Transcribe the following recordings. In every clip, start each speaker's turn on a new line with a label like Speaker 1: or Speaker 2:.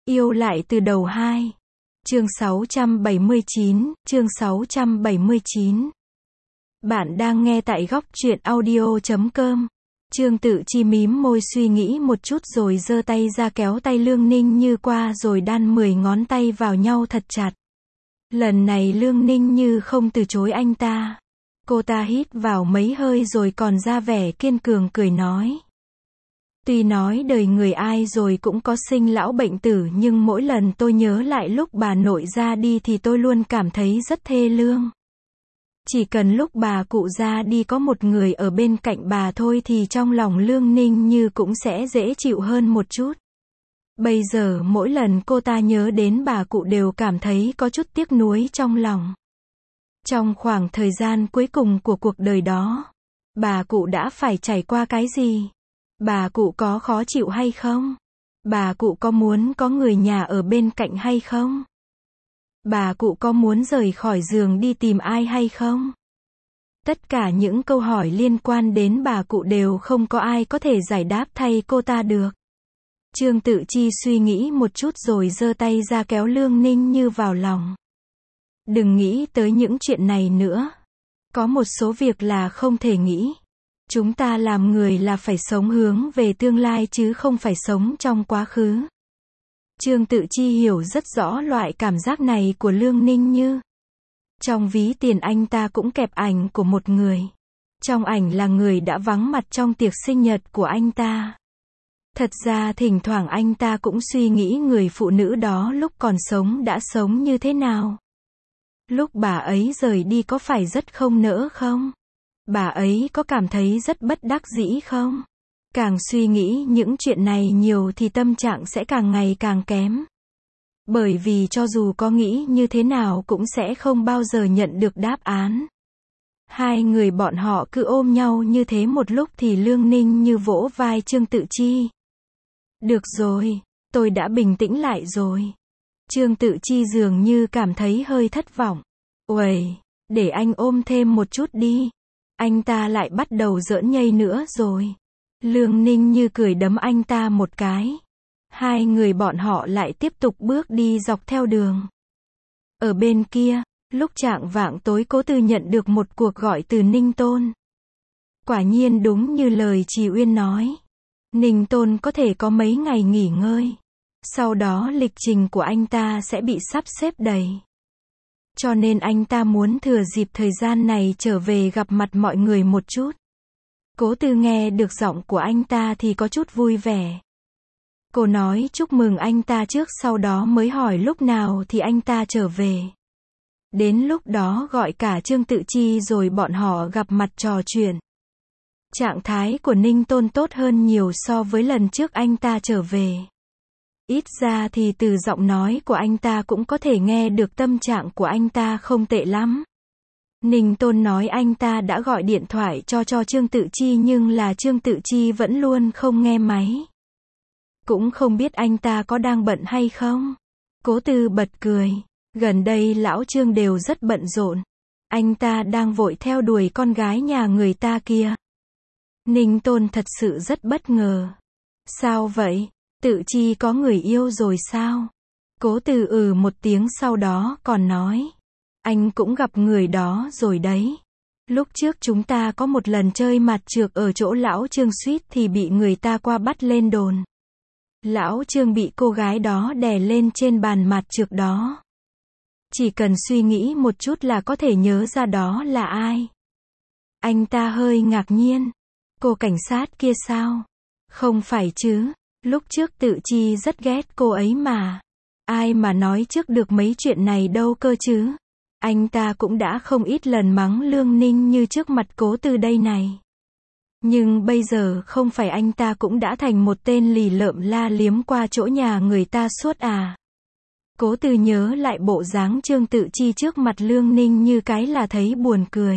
Speaker 1: Yêu lại từ đầu 2. Chương 679. Bạn đang nghe tại góc truyện audio.com. Trương Tự Chi mím môi suy nghĩ một chút rồi giơ tay ra kéo tay Lương Ninh Như qua rồi đan 10 ngón tay vào nhau thật chặt. Lần này Lương Ninh Như không từ chối anh ta. Cô ta hít vào mấy hơi rồi còn ra vẻ kiên cường cười nói. Tuy nói đời người ai rồi cũng có sinh lão bệnh tử, nhưng mỗi lần tôi nhớ lại lúc bà nội ra đi thì tôi luôn cảm thấy rất thê lương. Chỉ cần lúc bà cụ ra đi có một người ở bên cạnh bà thôi thì trong lòng Lương Ninh Như cũng sẽ dễ chịu hơn một chút. Bây giờ mỗi lần cô ta nhớ đến bà cụ đều cảm thấy có chút tiếc nuối trong lòng. Trong khoảng thời gian cuối cùng của cuộc đời đó, bà cụ đã phải trải qua cái gì? Bà cụ có khó chịu hay không? Bà cụ có muốn có người nhà ở bên cạnh hay không? Bà cụ có muốn rời khỏi giường đi tìm ai hay không? Tất cả những câu hỏi liên quan đến bà cụ đều không có ai có thể giải đáp thay cô ta được. Trương Tự Chi suy nghĩ một chút rồi giơ tay ra kéo Lương Ninh Như vào lòng. Đừng nghĩ tới những chuyện này nữa. Có một số việc là không thể nghĩ. Chúng ta làm người là phải sống hướng về tương lai chứ không phải sống trong quá khứ. Trương Tự Chi hiểu rất rõ loại cảm giác này của Lương Ninh Như. Trong ví tiền anh ta cũng kẹp ảnh của một người. Trong ảnh là người đã vắng mặt trong tiệc sinh nhật của anh ta. Thật ra thỉnh thoảng anh ta cũng suy nghĩ người phụ nữ đó lúc còn sống đã sống như thế nào. Lúc bà ấy rời đi có phải rất không nỡ không? Bà ấy có cảm thấy rất bất đắc dĩ không? Càng suy nghĩ những chuyện này nhiều thì tâm trạng sẽ càng ngày càng kém. Bởi vì cho dù có nghĩ như thế nào cũng sẽ không bao giờ nhận được đáp án. Hai người bọn họ cứ ôm nhau như thế một lúc thì Lương Ninh Như vỗ vai Trương Tự Chi. Được rồi, tôi đã bình tĩnh lại rồi. Trương Tự Chi dường như cảm thấy hơi thất vọng. Uầy, để anh ôm thêm một chút đi. Anh ta lại bắt đầu giỡn nhây nữa rồi. Lương Ninh Như cười đấm anh ta một cái. Hai người bọn họ lại tiếp tục bước đi dọc theo đường. Ở bên kia, lúc chạng vạng tối Cố Tư nhận được một cuộc gọi từ Ninh Tôn. Quả nhiên đúng như lời Trì Uyên nói. Ninh Tôn có thể có mấy ngày nghỉ ngơi. Sau đó lịch trình của anh ta sẽ bị sắp xếp đầy. Cho nên anh ta muốn thừa dịp thời gian này trở về gặp mặt mọi người một chút. Cố Tư nghe được giọng của anh ta thì có chút vui vẻ. Cô nói chúc mừng anh ta trước, sau đó mới hỏi lúc nào thì anh ta trở về. Đến lúc đó gọi cả Trương Tự Chi rồi bọn họ gặp mặt trò chuyện. Trạng thái của Ninh Tôn tốt hơn nhiều so với lần trước anh ta trở về. Ít ra thì từ giọng nói của anh ta cũng có thể nghe được tâm trạng của anh ta không tệ lắm. Ninh Tôn nói anh ta đã gọi điện thoại cho Trương Tự Chi nhưng là Trương Tự Chi vẫn luôn không nghe máy. Cũng không biết anh ta có đang bận hay không. Cố Tư bật cười. Gần đây lão Trương đều rất bận rộn. Anh ta đang vội theo đuổi con gái nhà người ta kia. Ninh Tôn thật sự rất bất ngờ. Sao vậy? Tự Chi có người yêu rồi sao? Cố Tư một tiếng sau đó còn nói. Anh cũng gặp người đó rồi đấy. Lúc trước chúng ta có một lần chơi mặt trược ở chỗ lão Trương suýt thì bị người ta qua bắt lên đồn. Lão Trương bị cô gái đó đè lên trên bàn mặt trược đó. Chỉ cần suy nghĩ một chút là có thể nhớ ra đó là ai. Anh ta hơi ngạc nhiên. Cô cảnh sát kia sao? Không phải chứ. Lúc trước Tự Chi rất ghét cô ấy mà. Ai mà nói trước được mấy chuyện này đâu cơ chứ. Anh ta cũng đã không ít lần mắng Lương Ninh Như trước mặt Cố Tư đây này. Nhưng bây giờ không phải anh ta cũng đã thành một tên lì lợm la liếm qua chỗ nhà người ta suốt à. Cố Tư nhớ lại bộ dáng Trương Tự Chi trước mặt Lương Ninh Như cái là thấy buồn cười.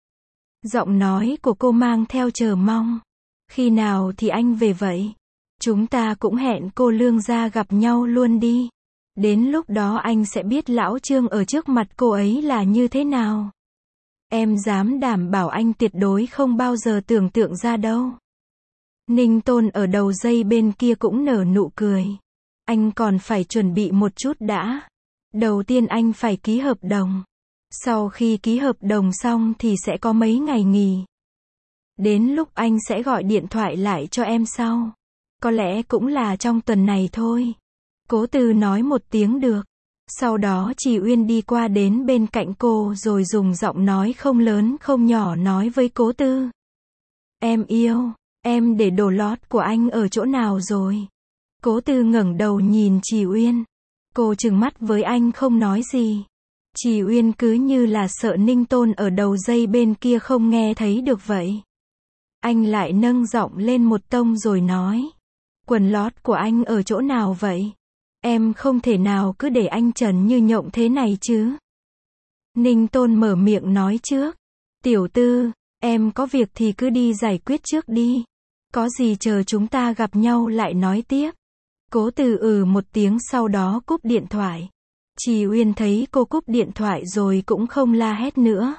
Speaker 1: Giọng nói của cô mang theo chờ mong. Khi nào thì anh về vậy? Chúng ta cũng hẹn cô Lương ra gặp nhau luôn đi. Đến lúc đó anh sẽ biết lão Trương ở trước mặt cô ấy là như thế nào. Em dám đảm bảo anh tuyệt đối không bao giờ tưởng tượng ra đâu. Ninh Tôn ở đầu dây bên kia cũng nở nụ cười. Anh còn phải chuẩn bị một chút đã. Đầu tiên anh phải ký hợp đồng. Sau khi ký hợp đồng xong thì sẽ có mấy ngày nghỉ. Đến lúc anh sẽ gọi điện thoại lại cho em sau. Có lẽ cũng là trong tuần này thôi. Cố Tư nói một tiếng được. Sau đó Trì Uyên đi qua đến bên cạnh cô rồi dùng giọng nói không lớn không nhỏ nói với Cố Tư. Em yêu, em để đồ lót của anh ở chỗ nào rồi? Cố Tư ngẩng đầu nhìn Trì Uyên. Cô trừng mắt với anh không nói gì. Trì Uyên cứ như là sợ Ninh Tôn ở đầu dây bên kia không nghe thấy được vậy. Anh lại nâng giọng lên một tông rồi nói. Quần lót của anh ở chỗ nào vậy? Em không thể nào cứ để anh trần như nhộng thế này chứ. Ninh Tôn mở miệng nói trước. Tiểu Tư, em có việc thì cứ đi giải quyết trước đi. Có gì chờ chúng ta gặp nhau lại nói tiếp. Cố Tư một tiếng sau đó cúp điện thoại. Trì Uyên thấy cô cúp điện thoại rồi cũng không la hét nữa.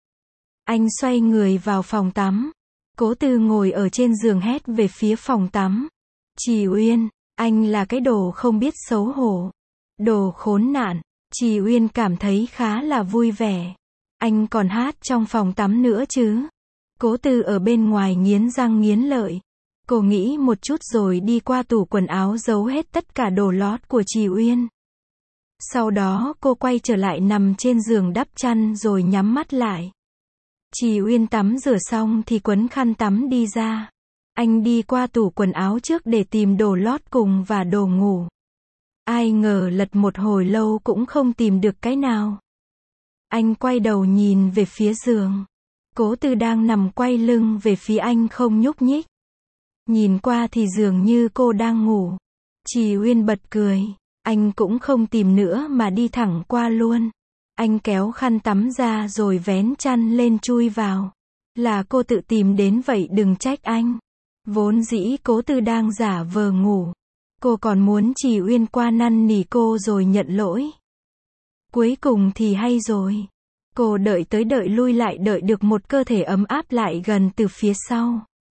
Speaker 1: Anh xoay người vào phòng tắm. Cố Tư ngồi ở trên giường hét về phía phòng tắm. Trì Uyên, anh là cái đồ không biết xấu hổ. Đồ khốn nạn. Trì Uyên cảm thấy khá là vui vẻ. Anh còn hát trong phòng tắm nữa chứ. Cố Tư ở bên ngoài nghiến răng nghiến lợi. Cô nghĩ một chút rồi đi qua tủ quần áo giấu hết tất cả đồ lót của Trì Uyên. Sau đó cô quay trở lại nằm trên giường đắp chăn rồi nhắm mắt lại. Trì Uyên tắm rửa xong thì quấn khăn tắm đi ra. Anh đi qua tủ quần áo trước để tìm đồ lót cùng và đồ ngủ. Ai ngờ lật một hồi lâu cũng không tìm được cái nào. Anh quay đầu nhìn về phía giường. Cố Tư đang nằm quay lưng về phía anh không nhúc nhích. Nhìn qua thì dường như cô đang ngủ. Trì Uyên bật cười. Anh cũng không tìm nữa mà đi thẳng qua luôn. Anh kéo khăn tắm ra rồi vén chăn lên chui vào. Là cô tự tìm đến vậy đừng trách anh. Vốn dĩ Cố Tư đang giả vờ ngủ. Cô còn muốn Trì Uyên qua năn nỉ cô rồi nhận lỗi. Cuối cùng thì hay rồi. Cô đợi tới đợi lui lại đợi được một cơ thể ấm áp lại gần từ phía sau.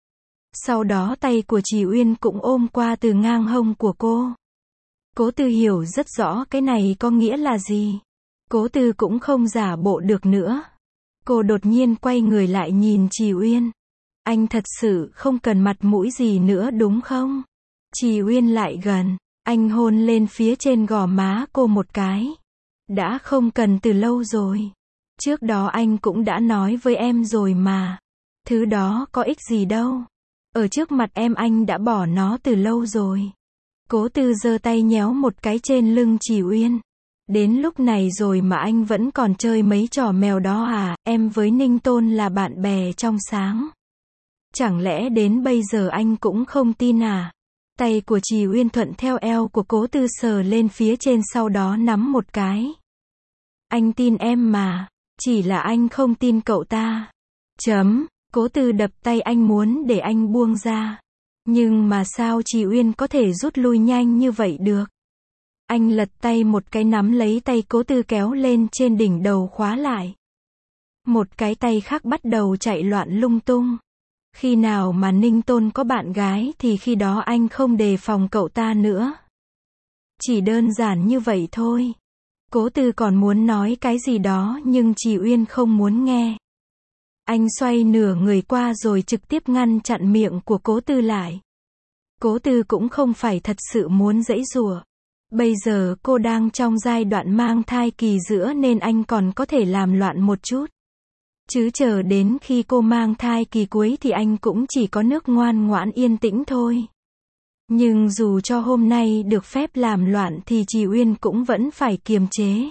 Speaker 1: Sau đó tay của Trì Uyên cũng ôm qua từ ngang hông của cô. Cố Tư hiểu rất rõ cái này có nghĩa là gì. Cố Tư cũng không giả bộ được nữa. Cô đột nhiên quay người lại nhìn Trì Uyên. Anh thật sự không cần mặt mũi gì nữa đúng không? Trì Uyên lại gần. Anh hôn lên phía trên gò má cô một cái. Đã không cần từ lâu rồi. Trước đó anh cũng đã nói với em rồi mà. Thứ đó có ích gì đâu. Ở trước mặt em anh đã bỏ nó từ lâu rồi. Cố Tư giơ tay nhéo một cái trên lưng Trì Uyên. Đến lúc này rồi mà anh vẫn còn chơi mấy trò mèo đó à, em với Ninh Tôn là bạn bè trong sáng. Chẳng lẽ đến bây giờ anh cũng không tin à? Tay của Trì Uyên thuận theo eo của Cố Tư sờ lên phía trên sau đó nắm một cái. Anh tin em mà, chỉ là anh không tin cậu ta. Cố Tư đập tay anh muốn để anh buông ra. Nhưng mà sao Trì Uyên có thể rút lui nhanh như vậy được? Anh lật tay một cái nắm lấy tay Cố Tư kéo lên trên đỉnh đầu khóa lại. Một cái tay khác bắt đầu chạy loạn lung tung. Khi nào mà Ninh Tôn có bạn gái thì khi đó anh không đề phòng cậu ta nữa. Chỉ đơn giản như vậy thôi. Cố Tư còn muốn nói cái gì đó nhưng Trì Uyên không muốn nghe. Anh xoay nửa người qua rồi trực tiếp ngăn chặn miệng của Cố Tư lại. Cố Tư cũng không phải thật sự muốn giãy giụa. Bây giờ cô đang trong giai đoạn mang thai kỳ giữa nên anh còn có thể làm loạn một chút. Chứ chờ đến khi cô mang thai kỳ cuối thì anh cũng chỉ có nước ngoan ngoãn yên tĩnh thôi. Nhưng dù cho hôm nay được phép làm loạn thì Trì Uyên cũng vẫn phải kiềm chế.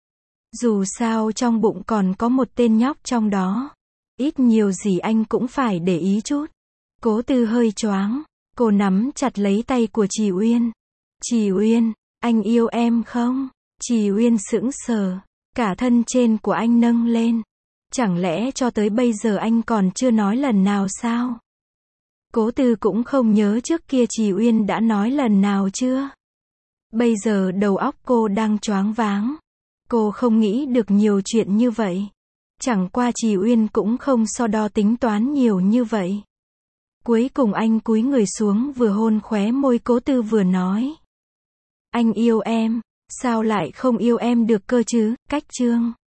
Speaker 1: Dù sao trong bụng còn có một tên nhóc trong đó. Ít nhiều gì anh cũng phải để ý chút. Cố Tư hơi choáng. Cô nắm chặt lấy tay của Trì Uyên. Trì Uyên, anh yêu em không? Trì Uyên sững sờ. Cả thân trên của anh nâng lên. Chẳng lẽ cho tới bây giờ anh còn chưa nói lần nào sao? Cố Tư cũng không nhớ trước kia Trì Uyên đã nói lần nào chưa. Bây giờ đầu óc cô đang choáng váng. Cô không nghĩ được nhiều chuyện như vậy. Chẳng qua Trì Uyên cũng không so đo tính toán nhiều như vậy. Cuối cùng anh cúi người xuống vừa hôn khóe môi Cố Tư vừa nói. Anh yêu em. Sao lại không yêu em được cơ chứ, Cách Trương.